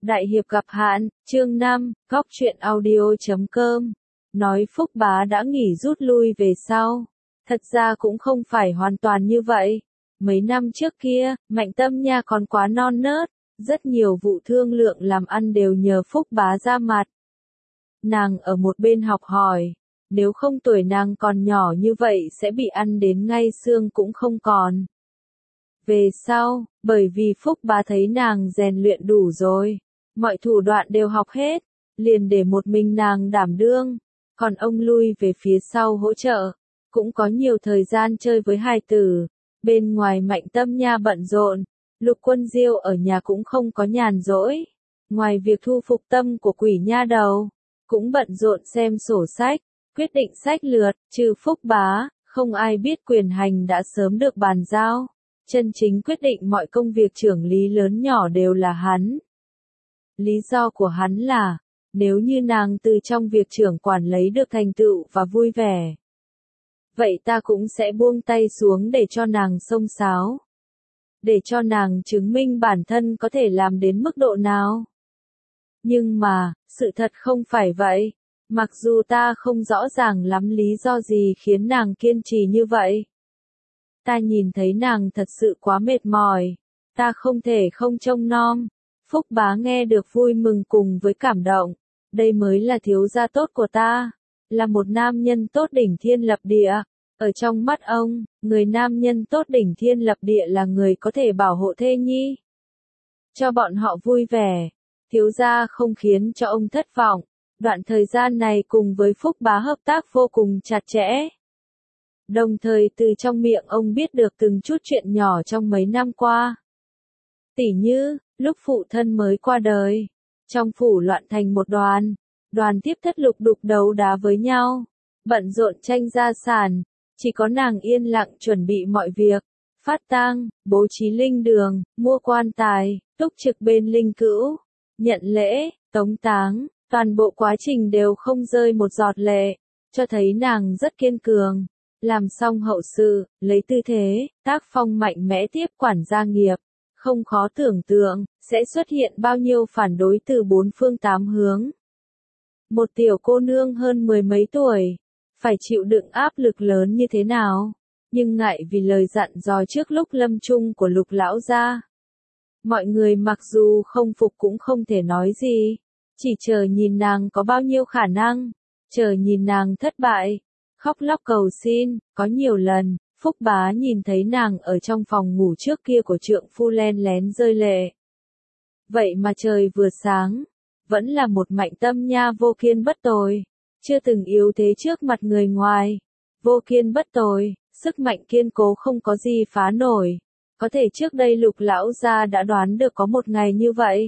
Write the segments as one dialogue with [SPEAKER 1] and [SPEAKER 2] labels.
[SPEAKER 1] Đại hiệp gặp hạn, chương 5, góc truyện audio.com. Nói Phúc Bá đã nghỉ rút lui về sau. Thật ra cũng không phải hoàn toàn như vậy. Mấy năm trước kia, Mạnh Tâm Nha còn quá non nớt, rất nhiều vụ thương lượng làm ăn đều nhờ Phúc Bá ra mặt. Nàng ở một bên học hỏi, nếu không tuổi nàng còn nhỏ như vậy sẽ bị ăn đến ngay xương cũng không còn. Về sau, bởi vì Phúc Bá thấy nàng rèn luyện đủ rồi, mọi thủ đoạn đều học hết, liền để một mình nàng đảm đương, còn ông lui về phía sau hỗ trợ, cũng có nhiều thời gian chơi với hài tử. Bên ngoài Mạnh Tâm Nha bận rộn, Lục Quân Diêu ở nhà cũng không có nhàn rỗi, ngoài việc thu phục tâm của quỷ nha đầu, cũng bận rộn xem sổ sách, quyết định sách lược. Trừ Phúc Bá, không ai biết quyền hành đã sớm được bàn giao, chân chính quyết định mọi công việc trưởng lý lớn nhỏ đều là hắn. Lý do của hắn là, nếu như nàng từ trong việc trưởng quản lấy được thành tựu và vui vẻ, vậy ta cũng sẽ buông tay xuống để cho nàng xông xáo. Để cho nàng chứng minh bản thân có thể làm đến mức độ nào. Nhưng mà, sự thật không phải vậy. Mặc dù ta không rõ ràng lắm lý do gì khiến nàng kiên trì như vậy. Ta nhìn thấy nàng thật sự quá mệt mỏi. Ta không thể không trông nom. Phúc Bá nghe được vui mừng cùng với cảm động. Đây mới là thiếu gia tốt của ta. Là một nam nhân tốt đỉnh thiên lập địa. Ở trong mắt ông, người nam nhân tốt đỉnh thiên lập địa là người có thể bảo hộ thê nhi. Cho bọn họ vui vẻ. Thiếu gia không khiến cho ông thất vọng. Đoạn thời gian này cùng với Phúc Bá hợp tác vô cùng chặt chẽ. Đồng thời từ trong miệng ông biết được từng chút chuyện nhỏ trong mấy năm qua. Tỉ như, lúc phụ thân mới qua đời, trong phủ loạn thành một đoàn tiếp thất lục đục đấu đá với nhau, bận rộn tranh gia sản, chỉ có nàng yên lặng chuẩn bị mọi việc, phát tang, bố trí linh đường, mua quan tài, túc trực bên linh cữu, nhận lễ, tống táng, toàn bộ quá trình đều không rơi một giọt lệ, cho thấy nàng rất kiên cường. Làm xong hậu sự, lấy tư thế, tác phong mạnh mẽ tiếp quản gia nghiệp. Không khó tưởng tượng, sẽ xuất hiện bao nhiêu phản đối từ bốn phương tám hướng. Một tiểu cô nương hơn mười mấy tuổi, phải chịu đựng áp lực lớn như thế nào, nhưng ngại vì lời dặn dò trước lúc lâm chung của Lục lão gia. Mọi người mặc dù không phục cũng không thể nói gì, chỉ chờ nhìn nàng có bao nhiêu khả năng, chờ nhìn nàng thất bại, khóc lóc cầu xin. Có nhiều lần, Phúc Bá nhìn thấy nàng ở trong phòng ngủ trước kia của trượng phu len lén rơi lệ. Vậy mà trời vừa sáng, vẫn là một Mạnh Tâm Nha vô kiên bất tồi, chưa từng yếu thế trước mặt người ngoài. Vô kiên bất tồi, sức mạnh kiên cố không có gì phá nổi. Có thể trước đây Lục lão gia đã đoán được có một ngày như vậy.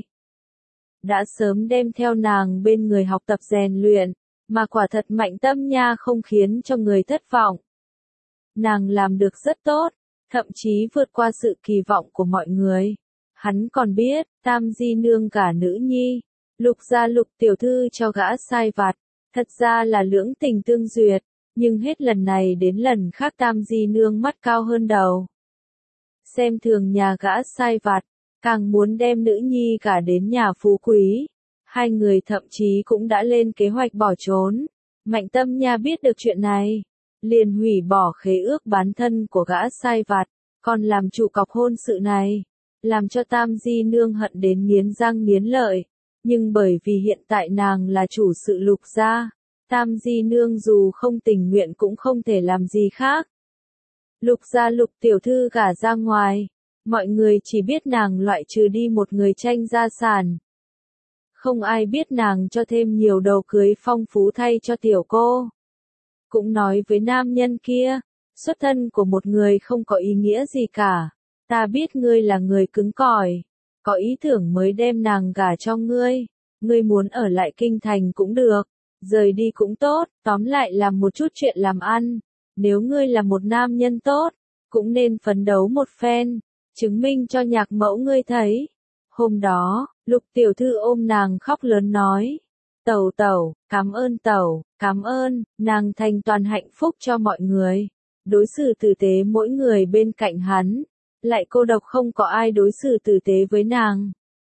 [SPEAKER 1] Đã sớm đem theo nàng bên người học tập rèn luyện, mà quả thật Mạnh Tâm Nha không khiến cho người thất vọng. Nàng làm được rất tốt, thậm chí vượt qua sự kỳ vọng của mọi người. Hắn còn biết, Tam Di Nương gả nữ nhi, Lục gia Lục tiểu thư cho gã sai vặt, thật ra là lưỡng tình tương duyệt, nhưng hết lần này đến lần khác Tam Di Nương mắt cao hơn đầu. Xem thường nhà gã sai vặt, càng muốn đem nữ nhi gả đến nhà phú quý. Hai người thậm chí cũng đã lên kế hoạch bỏ trốn. Mạnh Tâm Nha biết được chuyện này, liền hủy bỏ khế ước bán thân của gã sai vặt, còn làm chủ cọc hôn sự này, làm cho Tam Di Nương hận đến nghiến răng nghiến lợi. Nhưng bởi vì hiện tại nàng là chủ sự Lục gia, Tam Di Nương dù không tình nguyện cũng không thể làm gì khác. Lục gia Lục tiểu thư gả ra ngoài, mọi người chỉ biết nàng loại trừ đi một người tranh gia sản. Không ai biết nàng cho thêm nhiều đầu cưới phong phú thay cho tiểu cô. Cũng nói với nam nhân kia, xuất thân của một người không có ý nghĩa gì cả. Ta biết ngươi là người cứng cỏi, có ý tưởng mới đem nàng gả cho ngươi. Ngươi muốn ở lại kinh thành cũng được, rời đi cũng tốt, tóm lại làm một chút chuyện làm ăn. Nếu ngươi là một nam nhân tốt, cũng nên phấn đấu một phen, chứng minh cho nhạc mẫu ngươi thấy. Hôm đó, Lục tiểu thư ôm nàng khóc lớn nói, tẩu tẩu, cảm ơn tẩu, cảm ơn, nàng thành toàn hạnh phúc cho mọi người. Đối xử tử tế mỗi người bên cạnh hắn, lại cô độc không có ai đối xử tử tế với nàng.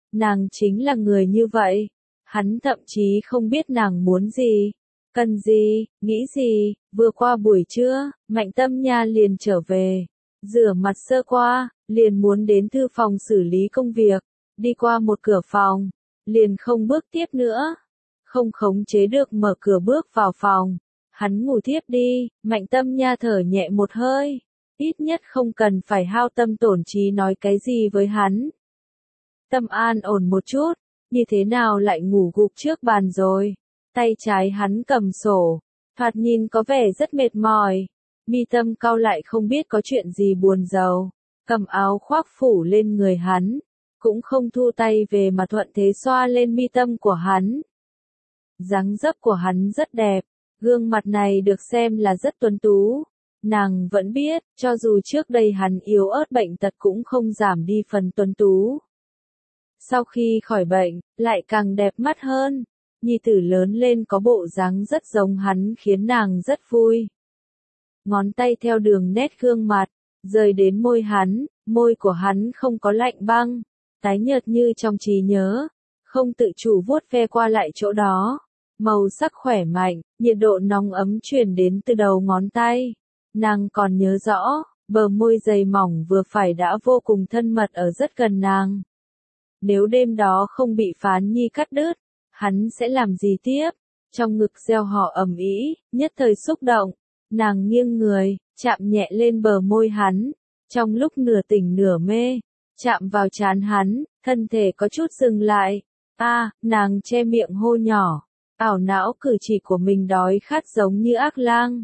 [SPEAKER 1] Nàng chính là người như vậy. Hắn thậm chí không biết nàng muốn gì, cần gì, nghĩ gì. Vừa qua buổi trưa, Mạnh Tâm Nha liền trở về. Rửa mặt sơ qua, liền muốn đến thư phòng xử lý công việc. Đi qua một cửa phòng, liền không bước tiếp nữa. Không khống chế được mở cửa bước vào phòng. Hắn ngủ thiếp đi, Mạnh Tâm Nha thở nhẹ một hơi. Ít nhất không cần phải hao tâm tổn trí nói cái gì với hắn. Tâm an ổn một chút, như thế nào lại ngủ gục trước bàn rồi. Tay trái hắn cầm sổ, thoạt nhìn có vẻ rất mệt mỏi. Mi tâm cau lại không biết có chuyện gì buồn rầu. Cầm áo khoác phủ lên người hắn, cũng không thu tay về mà thuận thế xoa lên mi tâm của hắn. Dáng dấp của hắn rất đẹp, gương mặt này được xem là rất tuấn tú. Nàng vẫn biết, cho dù trước đây hắn yếu ớt bệnh tật cũng không giảm đi phần tuấn tú. Sau khi khỏi bệnh, lại càng đẹp mắt hơn. Nhi tử lớn lên có bộ dáng rất giống hắn khiến nàng rất vui. Ngón tay theo đường nét gương mặt, rời đến môi hắn, môi của hắn không có lạnh băng, tái nhợt như trong trí nhớ, không tự chủ vuốt ve qua lại chỗ đó. Màu sắc khỏe mạnh, nhiệt độ nóng ấm truyền đến từ đầu ngón tay. Nàng còn nhớ rõ, bờ môi dày mỏng vừa phải đã vô cùng thân mật ở rất gần nàng. Nếu đêm đó không bị Phán Nhi cắt đứt, hắn sẽ làm gì tiếp? Trong ngực gieo họ ầm ĩ, nhất thời xúc động. Nàng nghiêng người, chạm nhẹ lên bờ môi hắn. Trong lúc nửa tỉnh nửa mê, chạm vào trán hắn, thân thể có chút dừng lại. Nàng che miệng hô nhỏ. Ảo não cử chỉ của mình đói khát giống như ác lang.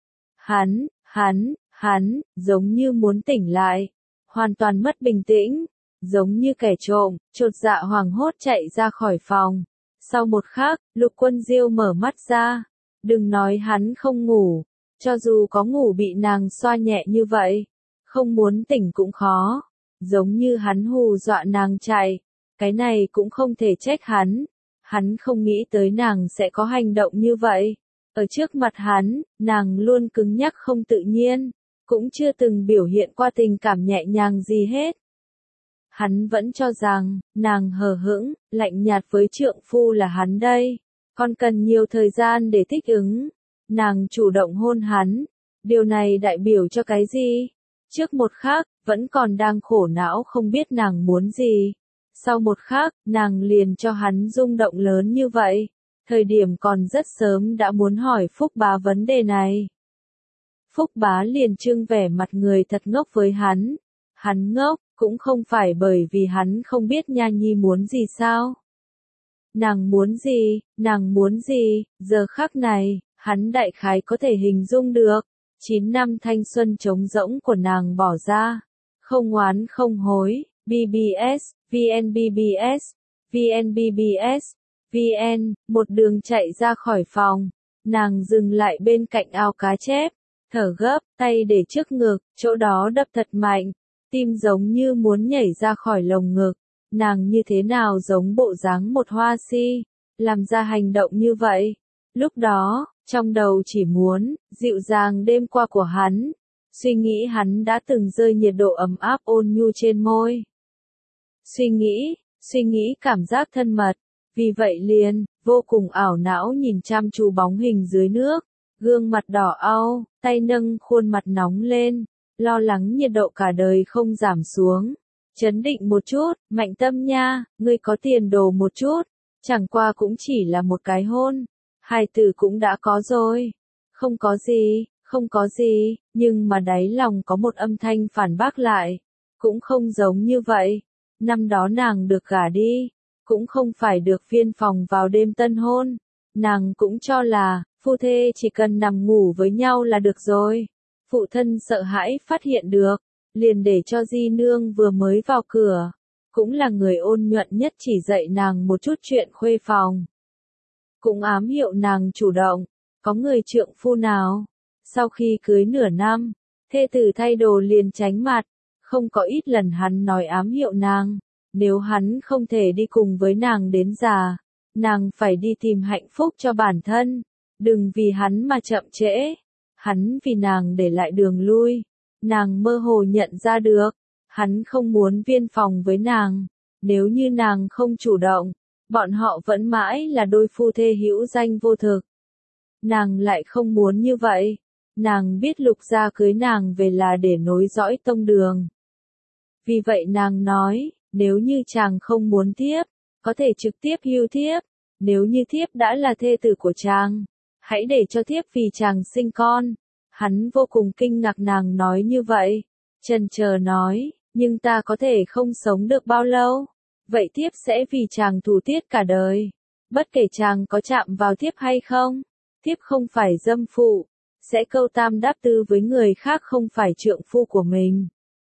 [SPEAKER 1] Hắn, giống như muốn tỉnh lại. Hoàn toàn mất bình tĩnh. Giống như kẻ trộm, chột dạ hoảng hốt chạy ra khỏi phòng. Sau một khắc, Lục Quân Diêu mở mắt ra. Đừng nói hắn không ngủ. Cho dù có ngủ bị nàng xoa nhẹ như vậy. Không muốn tỉnh cũng khó. Giống như hắn hù dọa nàng chạy. Cái này cũng không thể trách hắn. Hắn không nghĩ tới nàng sẽ có hành động như vậy. Ở trước mặt hắn, nàng luôn cứng nhắc không tự nhiên. Cũng chưa từng biểu hiện qua tình cảm nhẹ nhàng gì hết. Hắn vẫn cho rằng, nàng hờ hững, lạnh nhạt với trượng phu là hắn đây. Còn cần nhiều thời gian để thích ứng. Nàng chủ động hôn hắn. Điều này đại biểu cho cái gì? Trước một khắc, vẫn còn đang khổ não không biết nàng muốn gì. Sau một khắc, nàng liền cho hắn rung động lớn như vậy. Thời điểm còn rất sớm đã muốn hỏi Phúc Bá vấn đề này. Phúc Bá liền trưng vẻ mặt người thật ngốc với hắn. Hắn ngốc, cũng không phải bởi vì hắn không biết Nha Nhi muốn gì sao. Nàng muốn gì, giờ khắc này, hắn đại khái có thể hình dung được. 9 năm thanh xuân trống rỗng của nàng bỏ ra. Không oán không hối, BBS, VNBBS, VNBBS, VN, một đường chạy ra khỏi phòng. Nàng dừng lại bên cạnh ao cá chép, thở gấp, tay để trước ngực, chỗ đó đập thật mạnh. Tim giống như muốn nhảy ra khỏi lồng ngực. Nàng như thế nào giống bộ dáng một hoa si, làm ra hành động như vậy. Lúc đó, trong đầu chỉ muốn, dịu dàng đêm qua của hắn. Suy nghĩ hắn đã từng rơi nhiệt độ ấm áp ôn nhu trên môi. Suy nghĩ cảm giác thân mật. Vì vậy liền, vô cùng ảo não nhìn chăm chú bóng hình dưới nước. Gương mặt đỏ au, tay nâng khuôn mặt nóng lên. Lo lắng nhiệt độ cả đời không giảm xuống. Chấn định một chút, Mạnh Tâm nha, ngươi có tiền đồ một chút. Chẳng qua cũng chỉ là một cái hôn. Hai từ cũng đã có rồi. Không có gì, nhưng mà đáy lòng có một âm thanh phản bác lại. Cũng không giống như vậy. Năm đó nàng được gả đi. Cũng không phải được viên phòng vào đêm tân hôn. Nàng cũng cho là, phu thê chỉ cần nằm ngủ với nhau là được rồi. Phụ thân sợ hãi phát hiện được, liền để cho Di Nương vừa mới vào cửa, cũng là người ôn nhuận nhất chỉ dạy nàng một chút chuyện khuê phòng. Cũng ám hiệu nàng chủ động, có người trượng phu nào. Sau khi cưới nửa năm, thê tử thay đồ liền tránh mặt, không có ít lần hắn nói ám hiệu nàng, nếu hắn không thể đi cùng với nàng đến già, nàng phải đi tìm hạnh phúc cho bản thân, đừng vì hắn mà chậm trễ. Hắn vì nàng để lại đường lui. Nàng mơ hồ nhận ra được. Hắn không muốn viên phòng với nàng. Nếu như nàng không chủ động, bọn họ vẫn mãi là đôi phu thê hữu danh vô thực. Nàng lại không muốn như vậy. Nàng biết Lục gia cưới nàng về là để nối dõi tông đường. Vì vậy nàng nói, nếu như chàng không muốn thiếp, có thể trực tiếp hưu thiếp. Nếu như thiếp đã là thê tử của chàng, hãy để cho thiếp vì chàng sinh con. Hắn vô cùng kinh ngạc nàng nói như vậy. Chần chờ nói, nhưng ta có thể không sống được bao lâu. Vậy thiếp sẽ vì chàng thủ tiết cả đời. Bất kể chàng có chạm vào thiếp hay không, thiếp không phải dâm phụ, sẽ câu tam đáp tư với người khác không phải trượng phu của mình.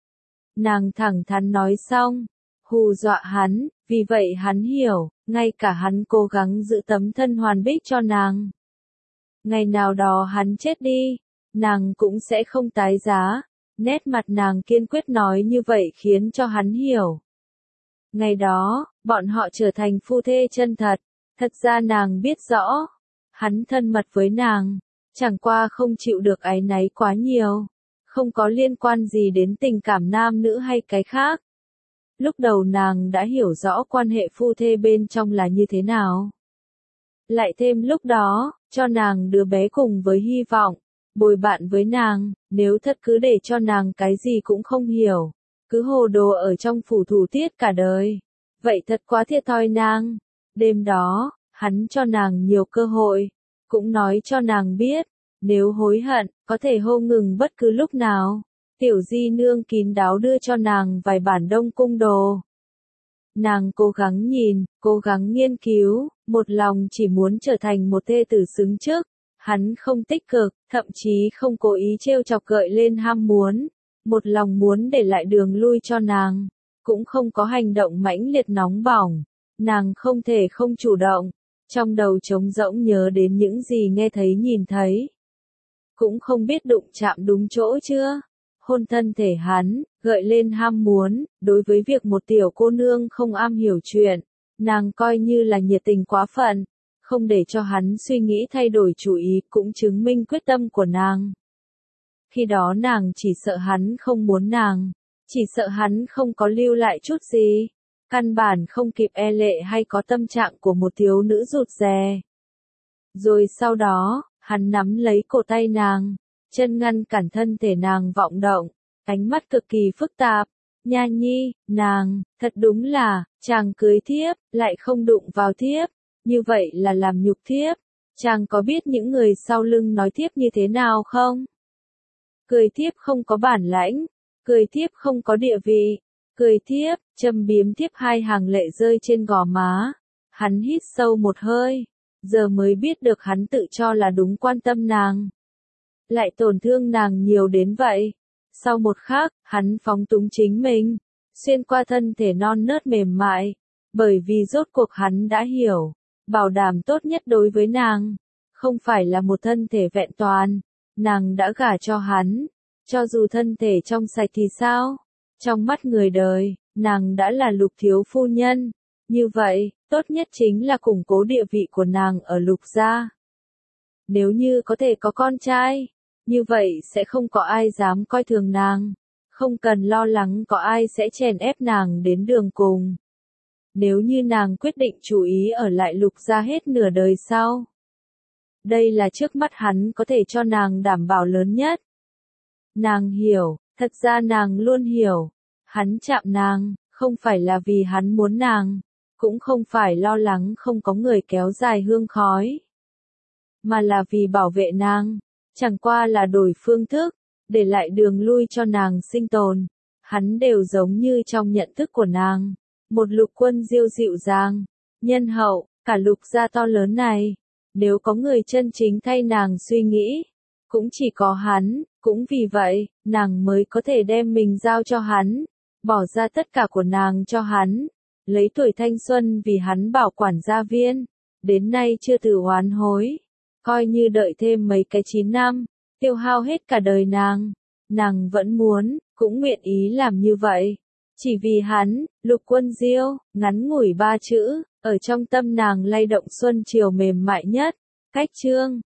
[SPEAKER 1] Nàng thẳng thắn nói xong, hù dọa hắn, vì vậy hắn hiểu, ngay cả hắn cố gắng giữ tấm thân hoàn bích cho nàng. Ngày nào đó hắn chết đi, nàng cũng sẽ không tái giá. Nét mặt nàng kiên quyết nói như vậy khiến cho hắn hiểu. Ngày đó, bọn họ trở thành phu thê chân thật. Thật ra nàng biết rõ, hắn thân mật với nàng, chẳng qua không chịu được áy náy quá nhiều. Không có liên quan gì đến tình cảm nam nữ hay cái khác. Lúc đầu nàng đã hiểu rõ quan hệ phu thê bên trong là như thế nào. Lại thêm lúc đó, cho nàng đứa bé cùng với hy vọng, bồi bạn với nàng, nếu thật cứ để cho nàng cái gì cũng không hiểu, cứ hồ đồ ở trong phủ thủ tiết cả đời. Vậy thật quá thiệt thòi nàng. Đêm đó, hắn cho nàng nhiều cơ hội, cũng nói cho nàng biết, nếu hối hận, có thể hô ngừng bất cứ lúc nào. Tiểu di nương kín đáo đưa cho nàng vài bản Đông Cung đồ. Nàng cố gắng nhìn, cố gắng nghiên cứu, một lòng chỉ muốn trở thành một thê tử xứng chức. Hắn không tích cực, thậm chí không cố ý trêu chọc gợi lên ham muốn. Một lòng muốn để lại đường lui cho nàng, cũng không có hành động mãnh liệt nóng bỏng. Nàng không thể không chủ động, trong đầu trống rỗng nhớ đến những gì nghe thấy nhìn thấy. Cũng không biết đụng chạm đúng chỗ chưa. Hôn thân thể hắn, gợi lên ham muốn, đối với việc một tiểu cô nương không am hiểu chuyện, nàng coi như là nhiệt tình quá phận, không để cho hắn suy nghĩ thay đổi chủ ý cũng chứng minh quyết tâm của nàng. Khi đó nàng chỉ sợ hắn không muốn nàng, chỉ sợ hắn không có lưu lại chút gì, căn bản không kịp e lệ hay có tâm trạng của một thiếu nữ rụt rè. Rồi sau đó, hắn nắm lấy cổ tay nàng, chân ngăn cản thân thể nàng vọng động, ánh mắt cực kỳ phức tạp. Nha nhi, nàng, thật đúng là, chàng cưới thiếp, lại không đụng vào thiếp, như vậy là làm nhục thiếp. Chàng có biết những người sau lưng nói thiếp như thế nào không? Cười thiếp không có bản lãnh, cười thiếp không có địa vị, cười thiếp, châm biếm thiếp hai hàng lệ rơi trên gò má. Hắn hít sâu một hơi, giờ mới biết được hắn tự cho là đúng quan tâm nàng, lại tổn thương nàng nhiều đến vậy. Sau một khắc, hắn phóng túng chính mình, xuyên qua thân thể non nớt mềm mại, bởi vì rốt cuộc hắn đã hiểu, bảo đảm tốt nhất đối với nàng, không phải là một thân thể vẹn toàn, nàng đã gả cho hắn, cho dù thân thể trong sạch thì sao, trong mắt người đời, nàng đã là Lục thiếu phu nhân, như vậy, tốt nhất chính là củng cố địa vị của nàng ở Lục gia. Nếu như có thể có con trai, như vậy sẽ không có ai dám coi thường nàng, không cần lo lắng có ai sẽ chèn ép nàng đến đường cùng. Nếu như nàng quyết định chú ý ở lại Lục gia hết nửa đời sau, đây là trước mắt hắn có thể cho nàng đảm bảo lớn nhất. Nàng hiểu, thật ra nàng luôn hiểu, hắn chạm nàng, không phải là vì hắn muốn nàng, cũng không phải lo lắng không có người kéo dài hương khói, mà là vì bảo vệ nàng. Chẳng qua là đổi phương thức, để lại đường lui cho nàng sinh tồn. Hắn đều giống như trong nhận thức của nàng. Một Lục Quân Diêu dịu dàng, nhân hậu, cả Lục gia to lớn này. Nếu có người chân chính thay nàng suy nghĩ, cũng chỉ có hắn, cũng vì vậy, nàng mới có thể đem mình giao cho hắn, bỏ ra tất cả của nàng cho hắn, lấy tuổi thanh xuân vì hắn bảo quản gia viên, đến nay chưa từ oán hối. Coi như đợi thêm mấy cái 9 năm, tiêu hao hết cả đời nàng vẫn muốn, cũng nguyện ý làm như vậy. Chỉ vì hắn, Lục Quân Diêu, ngắn ngủi 3 chữ, ở trong tâm nàng lay động xuân chiều mềm mại nhất. Cách chương